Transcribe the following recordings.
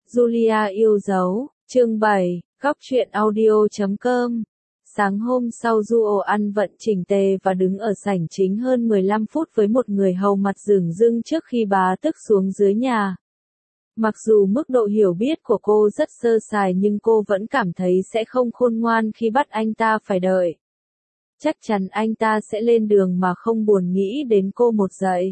Julia yêu dấu, chương 7, góc truyện audio.com. Sáng hôm sau Duo ăn vận chỉnh tề và đứng ở sảnh chính hơn 15 phút với một người hầu mặt rửng rưng trước khi bá tước xuống dưới nhà. Mặc dù mức độ hiểu biết của cô rất sơ sài nhưng cô vẫn cảm thấy sẽ không khôn ngoan khi bắt anh ta phải đợi. Chắc chắn anh ta sẽ lên đường mà không buồn nghĩ đến cô một giây.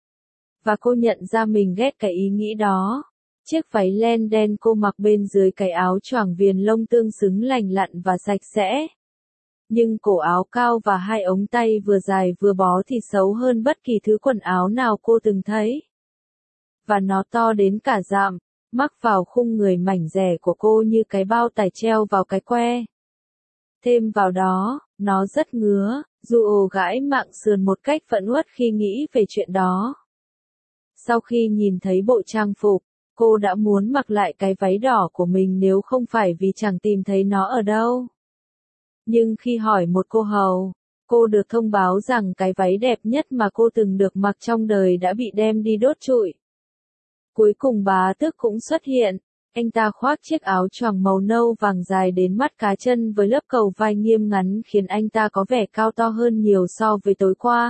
Và cô nhận ra mình ghét cái ý nghĩ đó. Chiếc váy len đen cô mặc bên dưới cái áo choàng viền lông tương xứng lành lặn và sạch sẽ. Nhưng cổ áo cao và hai ống tay vừa dài vừa bó thì xấu hơn bất kỳ thứ quần áo nào cô từng thấy. Và nó to đến cả dặm, mắc vào khung người mảnh dẻ của cô như cái bao tải treo vào cái que. Thêm vào đó, nó rất ngứa, Duo gãi mạng sườn một cách phẫn uất khi nghĩ về chuyện đó. Sau khi nhìn thấy bộ trang phục, cô đã muốn mặc lại cái váy đỏ của mình nếu không phải vì chẳng tìm thấy nó ở đâu. Nhưng khi hỏi một cô hầu, cô được thông báo rằng cái váy đẹp nhất mà cô từng được mặc trong đời đã bị đem đi đốt trụi. Cuối cùng bá tước cũng xuất hiện, anh ta khoác chiếc áo choàng màu nâu vàng dài đến mắt cá chân với lớp cầu vai nghiêm ngắn khiến anh ta có vẻ cao to hơn nhiều so với tối qua.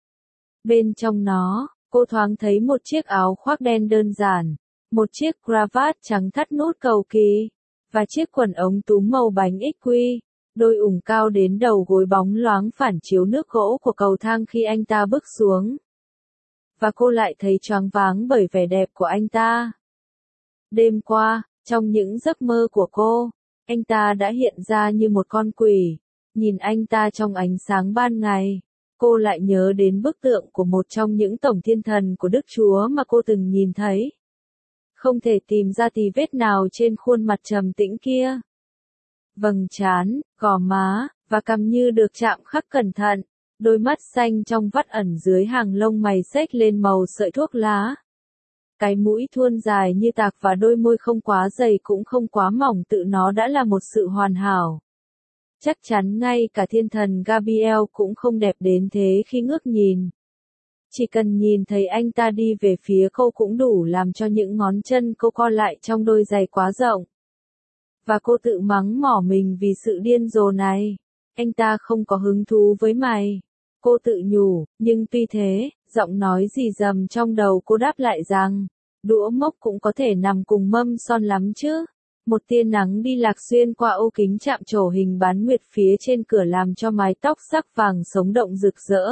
Bên trong nó, cô thoáng thấy một chiếc áo khoác đen đơn giản, một chiếc cravat trắng thắt nút cầu kỳ, và chiếc quần ống túm màu bánh XQ, đôi ủng cao đến đầu gối bóng loáng phản chiếu nước gỗ của cầu thang khi anh ta bước xuống. Và cô lại thấy choáng váng bởi vẻ đẹp của anh ta. Đêm qua, trong những giấc mơ của cô, anh ta đã hiện ra như một con quỷ. Nhìn anh ta trong ánh sáng ban ngày, cô lại nhớ đến bức tượng của một trong những tổng thiên thần của Đức Chúa mà cô từng nhìn thấy. Không thể tìm ra tì vết nào trên khuôn mặt trầm tĩnh kia. Vầng trán, gò má, và cằm như được chạm khắc cẩn thận, đôi mắt xanh trong vắt ẩn dưới hàng lông mày xếch lên màu sợi thuốc lá. Cái mũi thuôn dài như tạc và đôi môi không quá dày cũng không quá mỏng tự nó đã là một sự hoàn hảo. Chắc chắn ngay cả thiên thần Gabriel cũng không đẹp đến thế khi ngước nhìn. Chỉ cần nhìn thấy anh ta đi về phía cô cũng đủ làm cho những ngón chân cô co lại trong đôi giày quá rộng. Và cô tự mắng mỏ mình vì sự điên rồ này. Anh ta không có hứng thú với mày. Cô tự nhủ, nhưng tuy thế, giọng nói rì rầm trong đầu cô đáp lại rằng, đũa mốc cũng có thể nằm cùng mâm son lắm chứ. Một tia nắng đi lạc xuyên qua ô kính chạm trổ hình bán nguyệt phía trên cửa làm cho mái tóc sắc vàng sống động rực rỡ.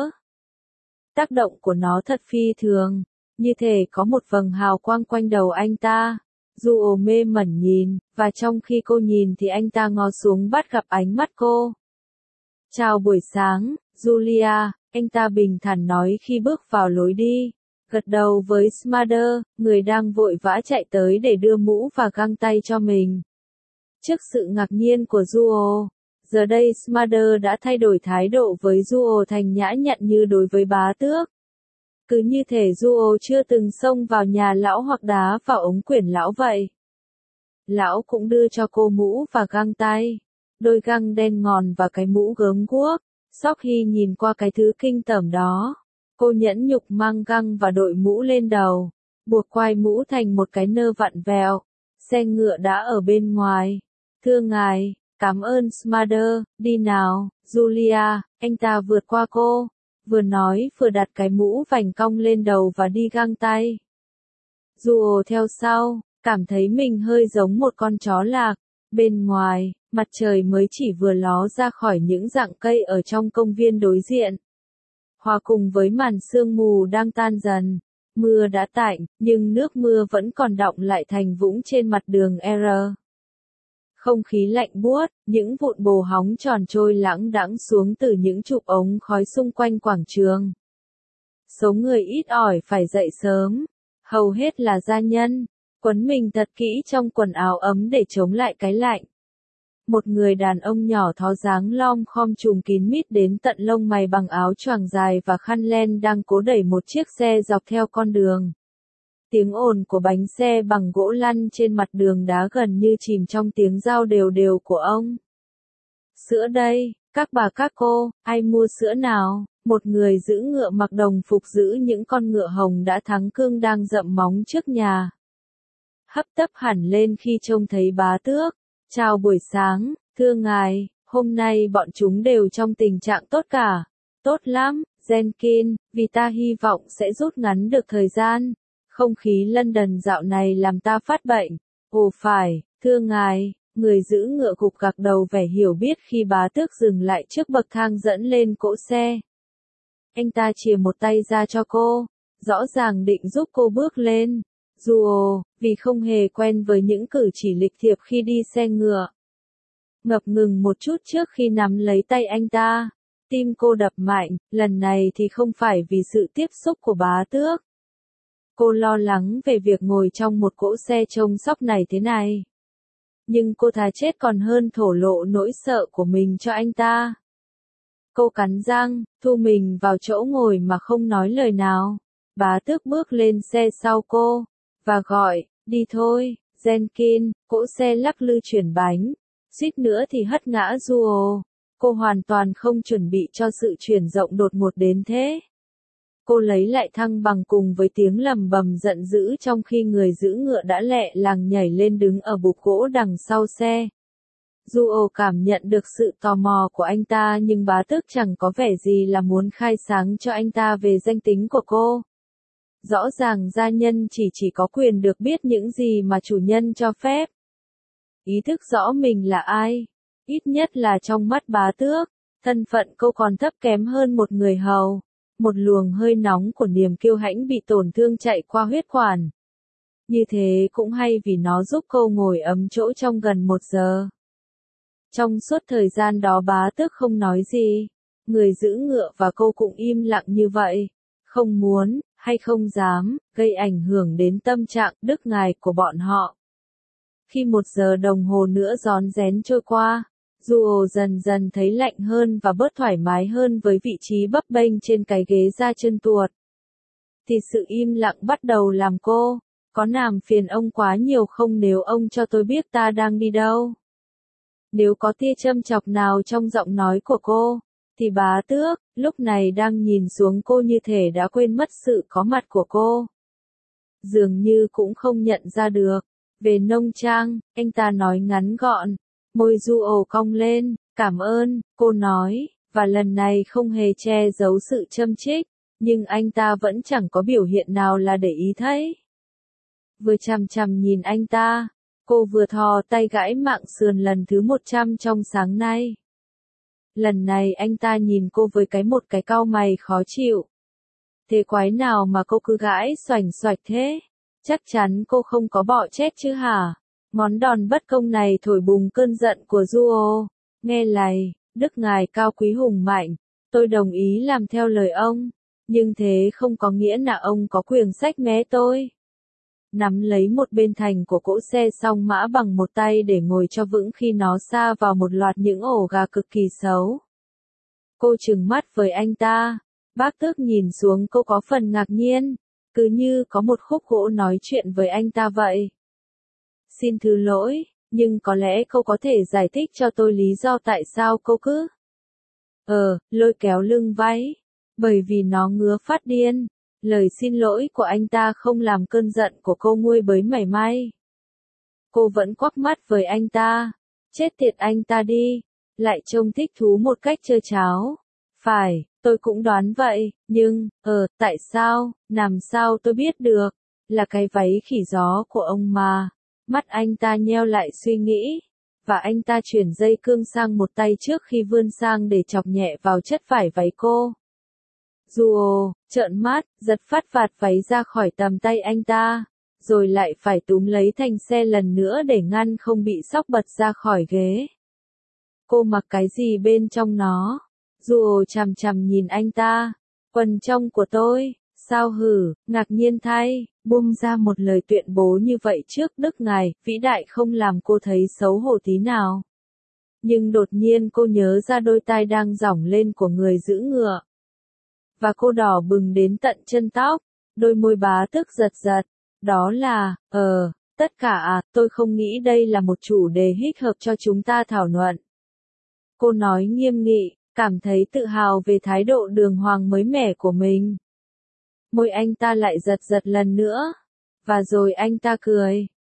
Tác động của nó thật phi thường, như thể có một vầng hào quang quanh đầu anh ta. Duo mê mẩn nhìn, và trong khi cô nhìn thì anh ta ngó xuống bắt gặp ánh mắt cô. Chào buổi sáng, Julia, anh ta bình thản nói khi bước vào lối đi, gật đầu với Smarter, người đang vội vã chạy tới để đưa mũ và găng tay cho mình. Trước sự ngạc nhiên của Duo, giờ đây Smarter đã thay đổi thái độ với Duo thành nhã nhặn như đối với bá tước. Cứ như thể Duo chưa từng xông vào nhà lão hoặc đá vào ống quyển lão vậy. Lão cũng đưa cho cô mũ và găng tay. Đôi găng đen ngòm và cái mũ gớm guốc. Sophie nhìn qua cái thứ kinh tởm đó. Cô nhẫn nhục mang găng và đội mũ lên đầu. Buộc quai mũ thành một cái nơ vặn vẹo. Xe ngựa đã ở bên ngoài. Thưa ngài, cảm ơn Smarter, đi nào, Julia, anh ta vượt qua cô. Vừa nói vừa đặt cái mũ vành cong lên đầu và đi găng tay. Duo theo sau, cảm thấy mình hơi giống một con chó lạc. Bên ngoài, mặt trời mới chỉ vừa ló ra khỏi những rặng cây ở trong công viên đối diện. Hòa cùng với màn sương mù đang tan dần, mưa đã tạnh, nhưng nước mưa vẫn còn đọng lại thành vũng trên mặt đường R. Không khí lạnh buốt, những vụn bồ hóng tròn trôi lãng đãng xuống từ những chụp ống khói xung quanh quảng trường. Số người ít ỏi phải dậy sớm, hầu hết là gia nhân, quấn mình thật kỹ trong quần áo ấm để chống lại cái lạnh. Một người đàn ông nhỏ thó dáng lom khom trùm kín mít đến tận lông mày bằng áo choàng dài và khăn len đang cố đẩy một chiếc xe dọc theo con đường. Tiếng ồn của bánh xe bằng gỗ lăn trên mặt đường đá gần như chìm trong tiếng rao đều đều của ông. Sữa đây, các bà các cô, ai mua sữa nào? Một người giữ ngựa mặc đồng phục giữ những con ngựa hồng đã thắng cương đang dậm móng trước nhà. hấp tấp hẳn lên khi trông thấy bá tước. Chào buổi sáng, thưa ngài, hôm nay bọn chúng đều trong tình trạng tốt cả. Tốt lắm, Jenkins, vì ta hy vọng sẽ rút ngắn được thời gian. Không khí London dạo này làm ta phát bệnh. Ồ phải, thưa ngài, người giữ ngựa gục gặc đầu vẻ hiểu biết khi bá tước dừng lại trước bậc thang dẫn lên cỗ xe. Anh ta chìa một tay ra cho cô, rõ ràng định giúp cô bước lên. Dù vì không hề quen với những cử chỉ lịch thiệp khi đi xe ngựa. Ngập ngừng một chút trước khi nắm lấy tay anh ta. Tim cô đập mạnh, lần này thì không phải vì sự tiếp xúc của bá tước. Cô lo lắng về việc ngồi trong một cỗ xe trông sóc này thế này. Nhưng cô thà chết còn hơn thổ lộ nỗi sợ của mình cho anh ta. Cô cắn răng, thu mình vào chỗ ngồi mà không nói lời nào. Bá tước bước lên xe sau cô, và gọi, đi thôi, Jenkins, cỗ xe lắc lư chuyển bánh. Suýt nữa thì hất ngã Duo. Cô hoàn toàn không chuẩn bị cho sự chuyển rộng đột ngột đến thế. Cô lấy lại thăng bằng cùng với tiếng lầm bầm giận dữ trong khi người giữ ngựa đã lẹ làng nhảy lên đứng ở bục gỗ đằng sau xe. Duo cảm nhận được sự tò mò của anh ta nhưng bá tước chẳng có vẻ gì là muốn khai sáng cho anh ta về danh tính của cô. Rõ ràng gia nhân chỉ có quyền được biết những gì mà chủ nhân cho phép. Ý thức rõ mình là ai, ít nhất là trong mắt bá tước, thân phận cô còn thấp kém hơn một người hầu. Một luồng hơi nóng của niềm kiêu hãnh bị tổn thương chạy qua huyết quản. Như thế cũng hay vì nó giúp cô ngồi ấm chỗ trong gần 1 giờ. Trong suốt thời gian đó bá tước không nói gì. Người giữ ngựa và cô cũng im lặng như vậy. Không muốn, hay không dám, gây ảnh hưởng đến tâm trạng đức ngài của bọn họ. Khi 1 giờ đồng hồ nữa rón rén trôi qua, Duo dần dần thấy lạnh hơn và bớt thoải mái hơn với vị trí bấp bênh trên cái ghế da chân tuột. Thì sự im lặng bắt đầu làm cô, có làm phiền ông quá nhiều không nếu ông cho tôi biết ta đang đi đâu? Nếu có tia châm chọc nào trong giọng nói của cô, thì bá tước, lúc này đang nhìn xuống cô như thể đã quên mất sự có mặt của cô. Dường như cũng không nhận ra được. Về nông trang, anh ta nói ngắn gọn. Môi Duo cong lên, cảm ơn, cô nói, và lần này không hề che giấu sự châm chích, nhưng anh ta vẫn chẳng có biểu hiện nào là để ý thấy. Vừa chằm chằm nhìn anh ta, cô vừa thò tay gãi mạng sườn lần thứ 100 trong sáng nay. Lần này anh ta nhìn cô với một cái cau mày khó chịu. Thế quái nào mà cô cứ gãi xoành xoạch thế? Chắc chắn cô không có bọ chết chứ hả? Ngón đòn bất công này thổi bùng cơn giận của Duo. Nghe lày, đức ngài cao quý hùng mạnh, tôi đồng ý làm theo lời ông, nhưng thế không có nghĩa là ông có quyền xách mé tôi. Nắm lấy một bên thành của cỗ xe song mã bằng một tay để ngồi cho vững khi nó sa vào một loạt những ổ gà cực kỳ xấu. Cô trừng mắt với anh ta, bác tước nhìn xuống cô có phần ngạc nhiên, cứ như có một khúc gỗ nói chuyện với anh ta vậy. Xin thứ lỗi, nhưng có lẽ cô có thể giải thích cho tôi lý do tại sao cô cứ lôi kéo lưng váy, bởi vì nó ngứa phát điên. Lời xin lỗi của anh ta không làm cơn giận của cô nguôi bới mảy may. Cô vẫn quắc mắt với anh ta, chết tiệt anh ta đi, lại trông thích thú một cách trơ tráo. Phải, tôi cũng đoán vậy, nhưng, tại sao, làm sao tôi biết được, là cái váy khỉ gió của ông mà. Mắt anh ta nheo lại suy nghĩ, và anh ta chuyển dây cương sang một tay trước khi vươn sang để chọc nhẹ vào chất vải váy cô. Duo, trợn mắt, giật phát vạt váy ra khỏi tầm tay anh ta, rồi lại phải túm lấy thành xe lần nữa để ngăn không bị xóc bật ra khỏi ghế. Cô mặc cái gì bên trong nó? Duo chằm chằm nhìn anh ta. Quần trong của tôi. Sao hử, ngạc nhiên thay, buông ra một lời tuyên bố như vậy trước đức ngài, vĩ đại không làm cô thấy xấu hổ tí nào. Nhưng đột nhiên cô nhớ ra đôi tai đang giỏng lên của người giữ ngựa. Và cô đỏ bừng đến tận chân tóc, đôi môi bá tước giật giật. Đó là, tất cả tôi không nghĩ đây là một chủ đề thích hợp cho chúng ta thảo luận. Cô nói nghiêm nghị, cảm thấy tự hào về thái độ đường hoàng mới mẻ của mình. Môi anh ta lại giật giật lần nữa. Và rồi anh ta cười.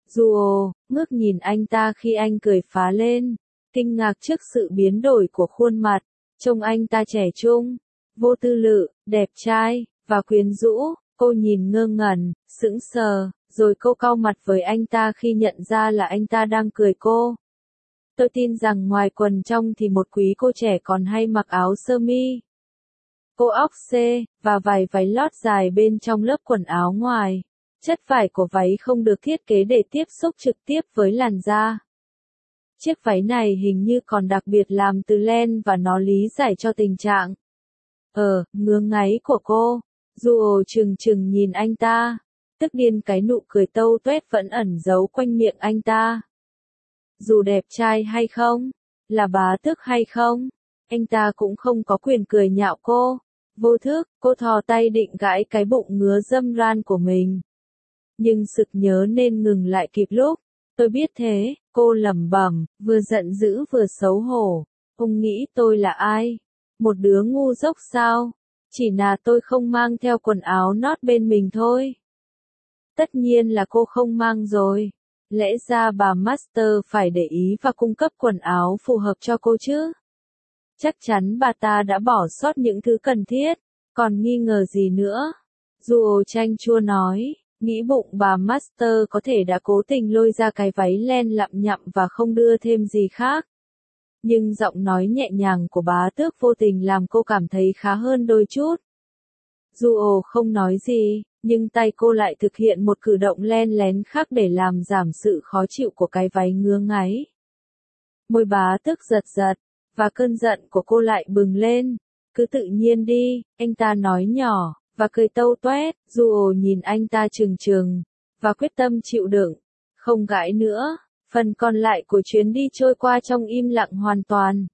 Duo, ngước nhìn anh ta khi anh cười phá lên, kinh ngạc trước sự biến đổi của khuôn mặt, trông anh ta trẻ trung, vô tư lự, đẹp trai, và quyến rũ, cô nhìn ngơ ngẩn, sững sờ, rồi cô cau mặt với anh ta khi nhận ra là anh ta đang cười cô. Tôi tin rằng ngoài quần trong thì một quý cô trẻ còn hay mặc áo sơ mi, cô óc xê, và vài váy lót dài bên trong lớp quần áo ngoài. Chất vải của váy không được thiết kế để tiếp xúc trực tiếp với làn da. Chiếc váy này hình như còn đặc biệt làm từ len và nó lý giải cho tình trạng ngứa ngáy của cô. Duo trừng trừng nhìn anh ta, tức điên cái nụ cười tâu tuét vẫn ẩn giấu quanh miệng anh ta. Dù đẹp trai hay không, là bá tước hay không, anh ta cũng không có quyền cười nhạo cô. Vô thức, cô thò tay định gãi cái bụng ngứa dâm ran của mình. Nhưng sực nhớ nên ngừng lại kịp lúc. Tôi biết thế, cô lẩm bẩm, vừa giận dữ vừa xấu hổ. Ông nghĩ tôi là ai? Một đứa ngu dốc sao? Chỉ là tôi không mang theo quần áo nót bên mình thôi. Tất nhiên là cô không mang rồi. Lẽ ra bà Master phải để ý và cung cấp quần áo phù hợp cho cô chứ. Chắc chắn bà ta đã bỏ sót những thứ cần thiết, còn nghi ngờ gì nữa? Duo chanh chua nói, nghĩ bụng bà Master có thể đã cố tình lôi ra cái váy len lậm nhậm và không đưa thêm gì khác. Nhưng giọng nói nhẹ nhàng của bá tước vô tình làm cô cảm thấy khá hơn đôi chút. Duo không nói gì, nhưng tay cô lại thực hiện một cử động len lén khác để làm giảm sự khó chịu của cái váy ngứa ngáy. Môi bá tước giật giật, và cơn giận của cô lại bừng lên. Cứ tự nhiên đi, anh ta nói nhỏ, và cười tâu toét. Duo nhìn anh ta trừng trừng, và quyết tâm chịu đựng, không gãi nữa. Phần còn lại của chuyến đi trôi qua trong im lặng hoàn toàn.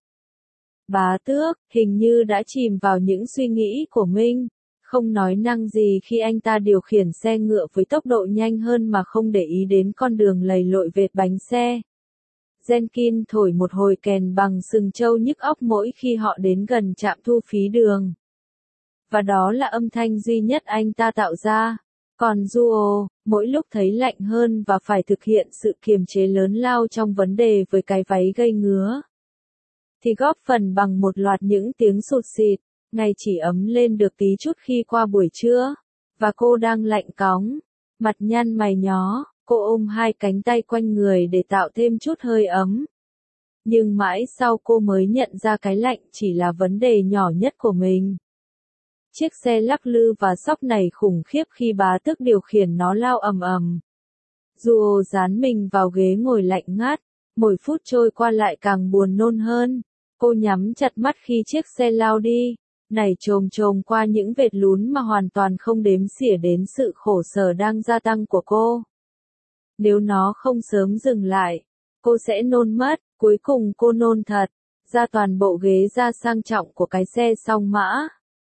Bá tước, hình như đã chìm vào những suy nghĩ của mình, không nói năng gì khi anh ta điều khiển xe ngựa với tốc độ nhanh hơn mà không để ý đến con đường lầy lội vệt bánh xe. Jenkins thổi một hồi kèn bằng sừng trâu nhức óc mỗi khi họ đến gần trạm thu phí đường. Và đó là âm thanh duy nhất anh ta tạo ra. Còn Duo, mỗi lúc thấy lạnh hơn và phải thực hiện sự kiềm chế lớn lao trong vấn đề với cái váy gây ngứa, thì góp phần bằng một loạt những tiếng sụt sịt, ngày chỉ ấm lên được tí chút khi qua buổi trưa, và cô đang lạnh cóng, mặt nhăn mày nhó, cô ôm hai cánh tay quanh người để tạo thêm chút hơi ấm. Nhưng mãi sau cô mới nhận ra cái lạnh chỉ là vấn đề nhỏ nhất của mình. Chiếc xe lắc lư và xóc nảy khủng khiếp khi bá tước điều khiển nó lao ầm ầm. Duo dán mình vào ghế ngồi lạnh ngắt, mỗi phút trôi qua lại càng buồn nôn hơn. Cô nhắm chặt mắt khi chiếc xe lao đi, nảy chồm chồm qua những vệt lún mà hoàn toàn không đếm xỉa đến sự khổ sở đang gia tăng của cô. Nếu nó không sớm dừng lại, cô sẽ nôn mất. Cuối cùng cô nôn thật, ra toàn bộ ghế da sang trọng của cái xe song mã.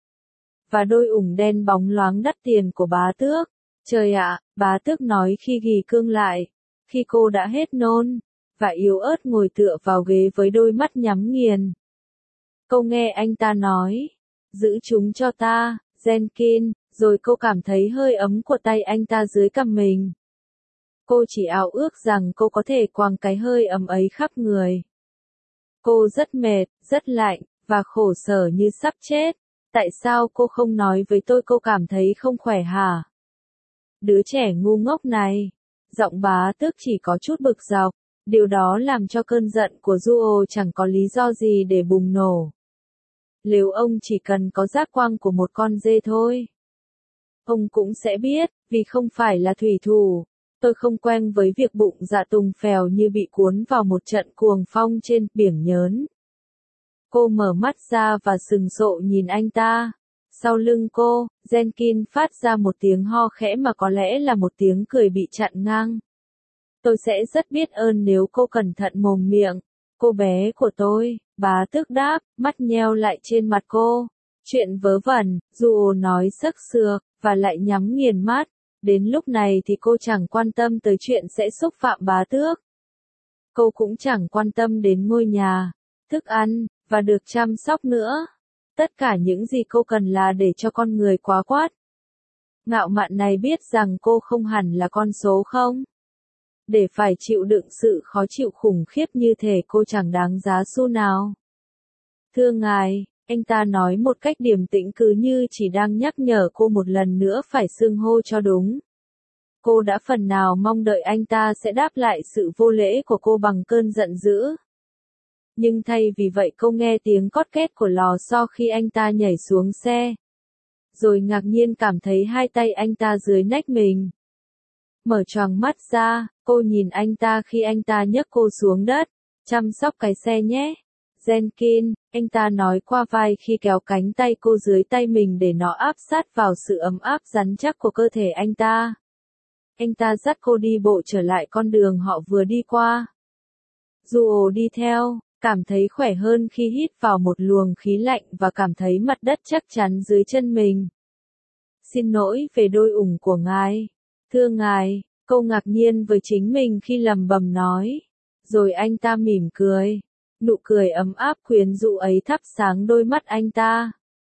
Và đôi ủng đen bóng loáng đắt tiền của bá tước. Trời ạ, bá tước nói khi ghì cương lại, khi cô đã hết nôn, và yếu ớt ngồi tựa vào ghế với đôi mắt nhắm nghiền. Cô nghe anh ta nói, giữ chúng cho ta, Jenkins, rồi cô cảm thấy hơi ấm của tay anh ta dưới cằm mình. Cô chỉ ao ước rằng cô có thể quàng cái hơi ấm ấy khắp người. Cô rất mệt, rất lạnh, và khổ sở như sắp chết. Tại sao cô không nói với tôi cô cảm thấy không khỏe hả? Đứa trẻ ngu ngốc này. Giọng bá tước chỉ có chút bực dọc. Điều đó làm cho cơn giận của Duo chẳng có lý do gì để bùng nổ. Nếu ông chỉ cần có giác quan của một con dê thôi, ông cũng sẽ biết, vì không phải là thủy thủ. Tôi không quen với việc bụng dạ tùng phèo như bị cuốn vào một trận cuồng phong trên biển nhớn. Cô mở mắt ra và sừng sộ nhìn anh ta. Sau lưng cô, Jenkins phát ra một tiếng ho khẽ mà có lẽ là một tiếng cười bị chặn ngang. Tôi sẽ rất biết ơn nếu cô cẩn thận mồm miệng. Cô bé của tôi, bá tước đáp, mắt nheo lại trên mặt cô. Chuyện vớ vẩn, Duo nói sấc sược, và lại nhắm nghiền mắt. Đến lúc này thì cô chẳng quan tâm tới chuyện sẽ xúc phạm bá tước. Cô cũng chẳng quan tâm đến ngôi nhà, thức ăn, và được chăm sóc nữa. Tất cả những gì cô cần là để cho con người quá quát. Ngạo mạn này biết rằng cô không hẳn là con số không? để phải chịu đựng sự khó chịu khủng khiếp như thể cô chẳng đáng giá xu nào. Thưa ngài, anh ta nói một cách điềm tĩnh cứ như chỉ đang nhắc nhở cô một lần nữa phải xưng hô cho đúng. Cô đã phần nào mong đợi anh ta sẽ đáp lại sự vô lễ của cô bằng cơn giận dữ. Nhưng thay vì vậy cô nghe tiếng cót két của lò xo khi anh ta nhảy xuống xe. Rồi ngạc nhiên cảm thấy hai tay anh ta dưới nách mình. Mở choàng mắt ra, cô nhìn anh ta khi anh ta nhấc cô xuống đất. Chăm sóc cái xe nhé. Jenkins, anh ta nói qua vai khi kéo cánh tay cô dưới tay mình để nó áp sát vào sự ấm áp rắn chắc của cơ thể anh ta. Anh ta dắt cô đi bộ trở lại con đường họ vừa đi qua. Duo đi theo, cảm thấy khỏe hơn khi hít vào một luồng khí lạnh và cảm thấy mặt đất chắc chắn dưới chân mình. Xin lỗi về đôi ủng của ngài. Thưa ngài, cô ngạc nhiên với chính mình khi lẩm bẩm nói. Rồi anh ta mỉm cười. Nụ cười ấm áp quyến rũ ấy thắp sáng đôi mắt anh ta.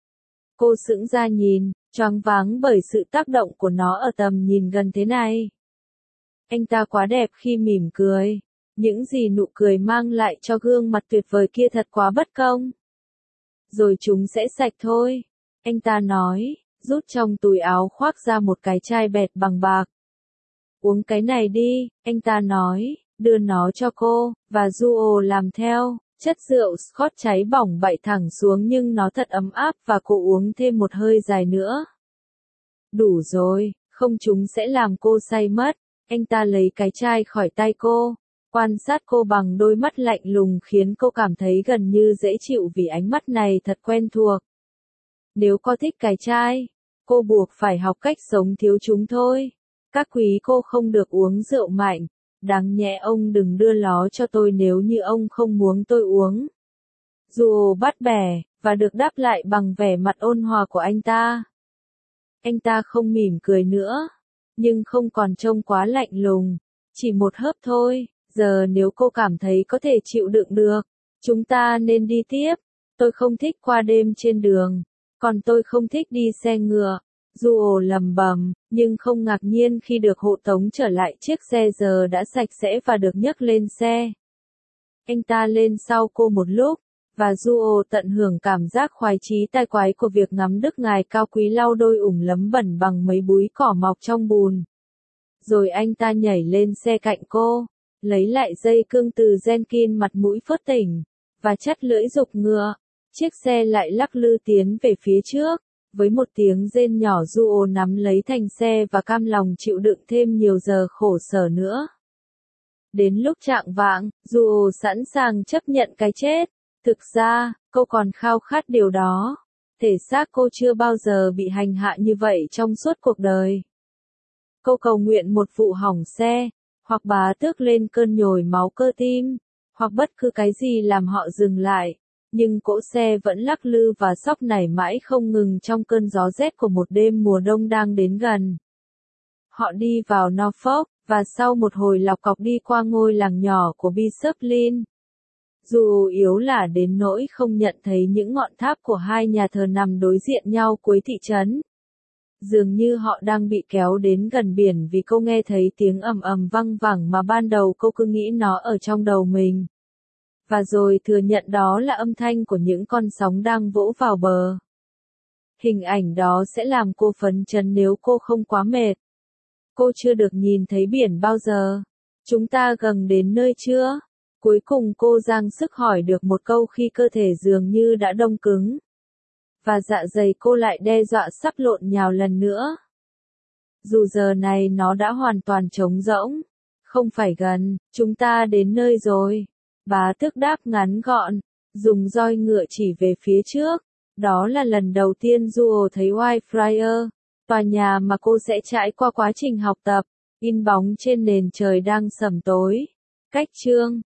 Cô sững ra nhìn, choáng váng bởi sự tác động của nó ở tầm nhìn gần thế này. Anh ta quá đẹp khi mỉm cười. Những gì nụ cười mang lại cho gương mặt tuyệt vời kia thật quá bất công. Rồi chúng sẽ sạch thôi. Anh ta nói, rút trong túi áo khoác ra một cái chai bẹt bằng bạc. Uống cái này đi, anh ta nói, đưa nó cho cô, và Duo làm theo. Chất rượu Scotch cháy bỏng bậy thẳng xuống nhưng nó thật ấm áp và cô uống thêm một hơi dài nữa. Đủ rồi, không chúng sẽ làm cô say mất. Anh ta lấy cái chai khỏi tay cô, quan sát cô bằng đôi mắt lạnh lùng khiến cô cảm thấy gần như dễ chịu vì ánh mắt này thật quen thuộc. Nếu cô thích cái chai, cô buộc phải học cách sống thiếu chúng thôi. Các quý cô không được uống rượu mạnh. Đáng nhẽ ông đừng đưa nó cho tôi nếu như ông không muốn tôi uống. Duo bắt bẻ, và được đáp lại bằng vẻ mặt ôn hòa của anh ta. Anh ta không mỉm cười nữa, nhưng không còn trông quá lạnh lùng. Chỉ một hớp thôi, giờ nếu cô cảm thấy có thể chịu đựng được, chúng ta nên đi tiếp. Tôi không thích qua đêm trên đường, còn tôi không thích đi xe ngựa. Duo lầm bầm, nhưng không ngạc nhiên khi được hộ tống trở lại chiếc xe giờ đã sạch sẽ và được nhấc lên xe. Anh ta lên sau cô một lúc, và Duo tận hưởng cảm giác khoái chí tai quái của việc ngắm đức ngài cao quý lau đôi ủng lấm bẩn bằng mấy búi cỏ mọc trong bùn. Rồi anh ta nhảy lên xe cạnh cô, lấy lại dây cương từ Jenkins mặt mũi phớt tỉnh, và chắt lưỡi giục ngựa. Chiếc xe lại lắc lư tiến về phía trước. Với một tiếng rên nhỏ Duo nắm lấy thành xe và cam lòng chịu đựng thêm nhiều giờ khổ sở nữa. Đến lúc chạng vạng, Duo sẵn sàng chấp nhận cái chết. Thực ra, cô còn khao khát điều đó. Thể xác cô chưa bao giờ bị hành hạ như vậy trong suốt cuộc đời. Cô cầu nguyện một vụ hỏng xe, hoặc bá tước lên cơn nhồi máu cơ tim, hoặc bất cứ cái gì làm họ dừng lại. Nhưng cỗ xe vẫn lắc lư và xóc nảy mãi không ngừng trong cơn gió rét của một đêm mùa đông đang đến gần. Họ đi vào Norfolk, và sau một hồi lọc cọc đi qua ngôi làng nhỏ của Bishop Lynn. Dù yếu lả đến nỗi không nhận thấy những ngọn tháp của hai nhà thờ nằm đối diện nhau cuối thị trấn. Dường như họ đang bị kéo đến gần biển vì cô nghe thấy tiếng ầm ầm văng vẳng mà ban đầu cô cứ nghĩ nó ở trong đầu mình. Và rồi thừa nhận đó là âm thanh của những con sóng đang vỗ vào bờ. Hình ảnh đó sẽ làm cô phấn chấn nếu cô không quá mệt. Cô chưa được nhìn thấy biển bao giờ. Chúng ta gần đến nơi chưa? Cuối cùng cô giang sức hỏi được một câu khi cơ thể dường như đã đông cứng. Và dạ dày cô lại đe dọa sắp lộn nhào lần nữa. Dù giờ này nó đã hoàn toàn trống rỗng. Không phải gần, chúng ta đến nơi rồi. Bá tước đáp ngắn gọn, dùng roi ngựa chỉ về phía trước. Đó là lần đầu tiên Duo thấy Whitefriars, tòa nhà mà cô sẽ trải qua quá trình học tập, in bóng trên nền trời đang sẩm tối. Cách chương